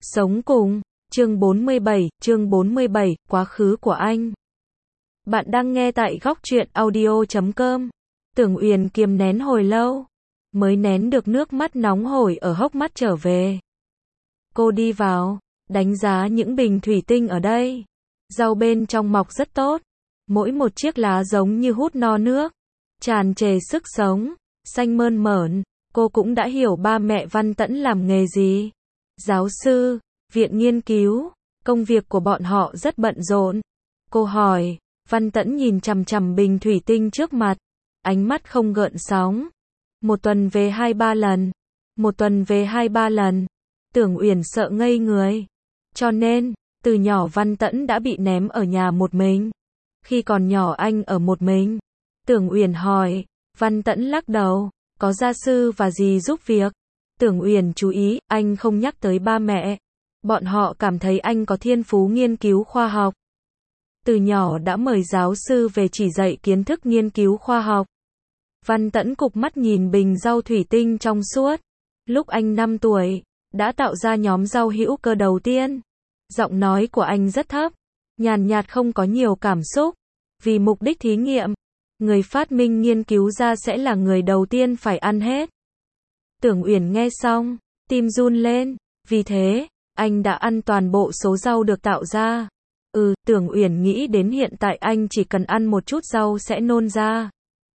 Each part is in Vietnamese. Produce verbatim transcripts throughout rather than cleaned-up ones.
Sống cùng, chương bốn mươi bảy, chương bốn mươi bảy, quá khứ của anh. Bạn đang nghe tại góc truyện audio chấm com. Tưởng Uyển kiềm nén hồi lâu, mới nén được nước mắt nóng hổi ở hốc mắt trở về. Cô đi vào, đánh giá những bình thủy tinh ở đây. Rau bên trong mọc rất tốt, mỗi một chiếc lá giống như hút no nước, tràn trề sức sống, xanh mơn mởn. Cô cũng đã hiểu ba mẹ Văn Tẫn làm nghề gì. Giáo sư, viện nghiên cứu, công việc của bọn họ rất bận rộn. Cô hỏi, Văn Tẫn nhìn chằm chằm bình thủy tinh trước mặt, ánh mắt không gợn sóng. Một tuần về hai ba lần, một tuần về hai ba lần. Tưởng Uyển sợ ngây người. Cho nên, từ nhỏ Văn Tẫn đã bị ném ở nhà một mình. Khi còn nhỏ anh ở một mình. Tưởng Uyển hỏi, Văn Tẫn lắc đầu, có gia sư và dì giúp việc. Tưởng Uyển chú ý, anh không nhắc tới ba mẹ. Bọn họ cảm thấy anh có thiên phú nghiên cứu khoa học. Từ nhỏ đã mời giáo sư về chỉ dạy kiến thức nghiên cứu khoa học. Văn Tẫn cụp mắt nhìn bình rau thủy tinh trong suốt. Lúc anh năm tuổi, đã tạo ra nhóm rau hữu cơ đầu tiên. Giọng nói của anh rất thấp, nhàn nhạt không có nhiều cảm xúc. Vì mục đích thí nghiệm, người phát minh nghiên cứu ra sẽ là người đầu tiên phải ăn hết. Tưởng Uyển nghe xong, tim run lên, vì thế, anh đã ăn toàn bộ số rau được tạo ra. Ừ, Tưởng Uyển nghĩ đến hiện tại anh chỉ cần ăn một chút rau sẽ nôn ra.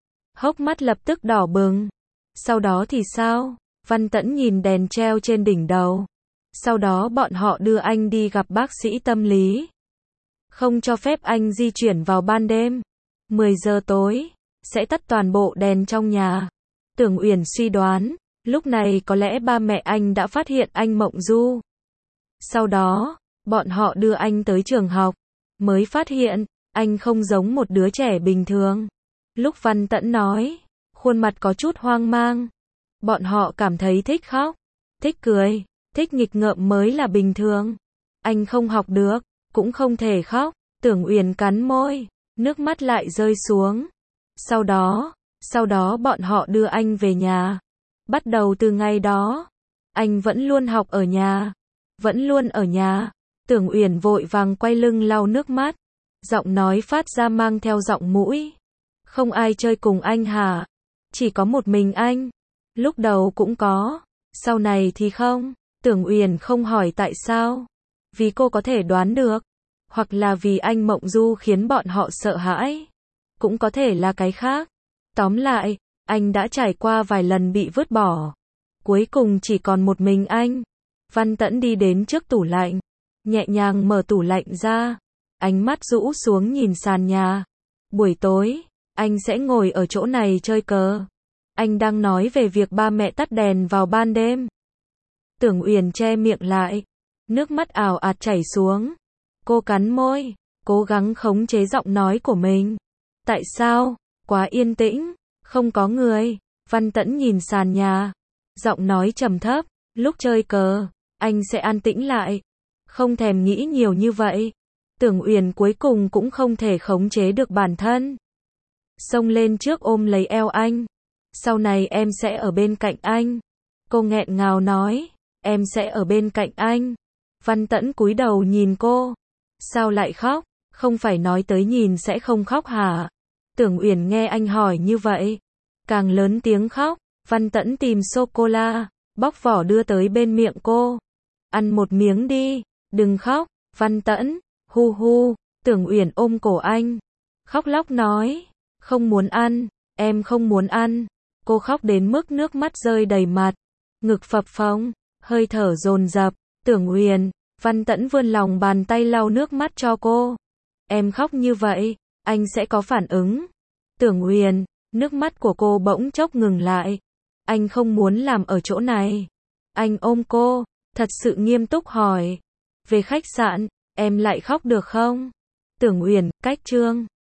Hốc mắt lập tức đỏ bừng. Sau đó thì sao? Văn Tẫn nhìn đèn treo trên đỉnh đầu. Sau đó bọn họ đưa anh đi gặp bác sĩ tâm lý. Không cho phép anh di chuyển vào ban đêm. mười giờ tối, sẽ tắt toàn bộ đèn trong nhà. Tưởng Uyển suy đoán, lúc này có lẽ ba mẹ anh đã phát hiện anh mộng du. Sau đó, bọn họ đưa anh tới trường học, mới phát hiện, anh không giống một đứa trẻ bình thường. Lúc Văn Tẫn nói, khuôn mặt có chút hoang mang. Bọn họ cảm thấy thích khóc, thích cười, thích nghịch ngợm mới là bình thường. Anh không học được, cũng không thể khóc. Tưởng Uyển cắn môi, nước mắt lại rơi xuống. Sau đó, sau đó bọn họ đưa anh về nhà. Bắt đầu từ ngày đó, anh vẫn luôn học ở nhà, vẫn luôn ở nhà. Tưởng Uyển vội vàng quay lưng lau nước mắt, giọng nói phát ra mang theo giọng mũi. Không ai chơi cùng anh hả? Chỉ có một mình anh. Lúc đầu cũng có, sau này thì không. Tưởng Uyển không hỏi tại sao. Vì cô có thể đoán được. Hoặc là vì anh mộng du khiến bọn họ sợ hãi. Cũng có thể là cái khác. Tóm lại, anh đã trải qua vài lần bị vứt bỏ. Cuối cùng chỉ còn một mình anh. Văn Tẫn đi đến trước tủ lạnh, nhẹ nhàng mở tủ lạnh ra. Ánh mắt rũ xuống nhìn sàn nhà. Buổi tối, anh sẽ ngồi ở chỗ này chơi cờ. Anh đang nói về việc ba mẹ tắt đèn vào ban đêm. Tưởng Uyển che miệng lại. Nước mắt ào ạt chảy xuống. Cô cắn môi, cố gắng khống chế giọng nói của mình. Tại sao? Quá yên tĩnh, không có người. Văn Tẫn nhìn sàn nhà, giọng nói trầm thấp. Lúc chơi cờ, anh sẽ an tĩnh lại. Không thèm nghĩ nhiều như vậy. Tưởng Uyển cuối cùng cũng không thể khống chế được bản thân. Xông lên trước ôm lấy eo anh. Sau này em sẽ ở bên cạnh anh. Cô nghẹn ngào nói, em sẽ ở bên cạnh anh. Văn Tẫn cúi đầu nhìn cô. Sao lại khóc? Không phải nói tới nhìn sẽ không khóc hả? Tưởng Uyển nghe anh hỏi như vậy, càng lớn tiếng khóc. Văn Tẫn tìm sô-cô-la, bóc vỏ đưa tới bên miệng cô. Ăn một miếng đi, đừng khóc. Văn Tẫn, hu hu. Tưởng Uyển ôm cổ anh, khóc lóc nói, không muốn ăn, em không muốn ăn. Cô khóc đến mức nước mắt rơi đầy mặt, ngực phập phồng, hơi thở dồn dập. Tưởng Uyển, Văn Tẫn vươn lòng bàn tay lau nước mắt cho cô. Em khóc như vậy, anh sẽ có phản ứng. Tưởng Uyển, nước mắt của cô bỗng chốc ngừng lại. Anh không muốn làm ở chỗ này. Anh ôm cô, thật sự nghiêm túc hỏi. Về khách sạn, em lại khóc được không? Tưởng Uyển, cách chương.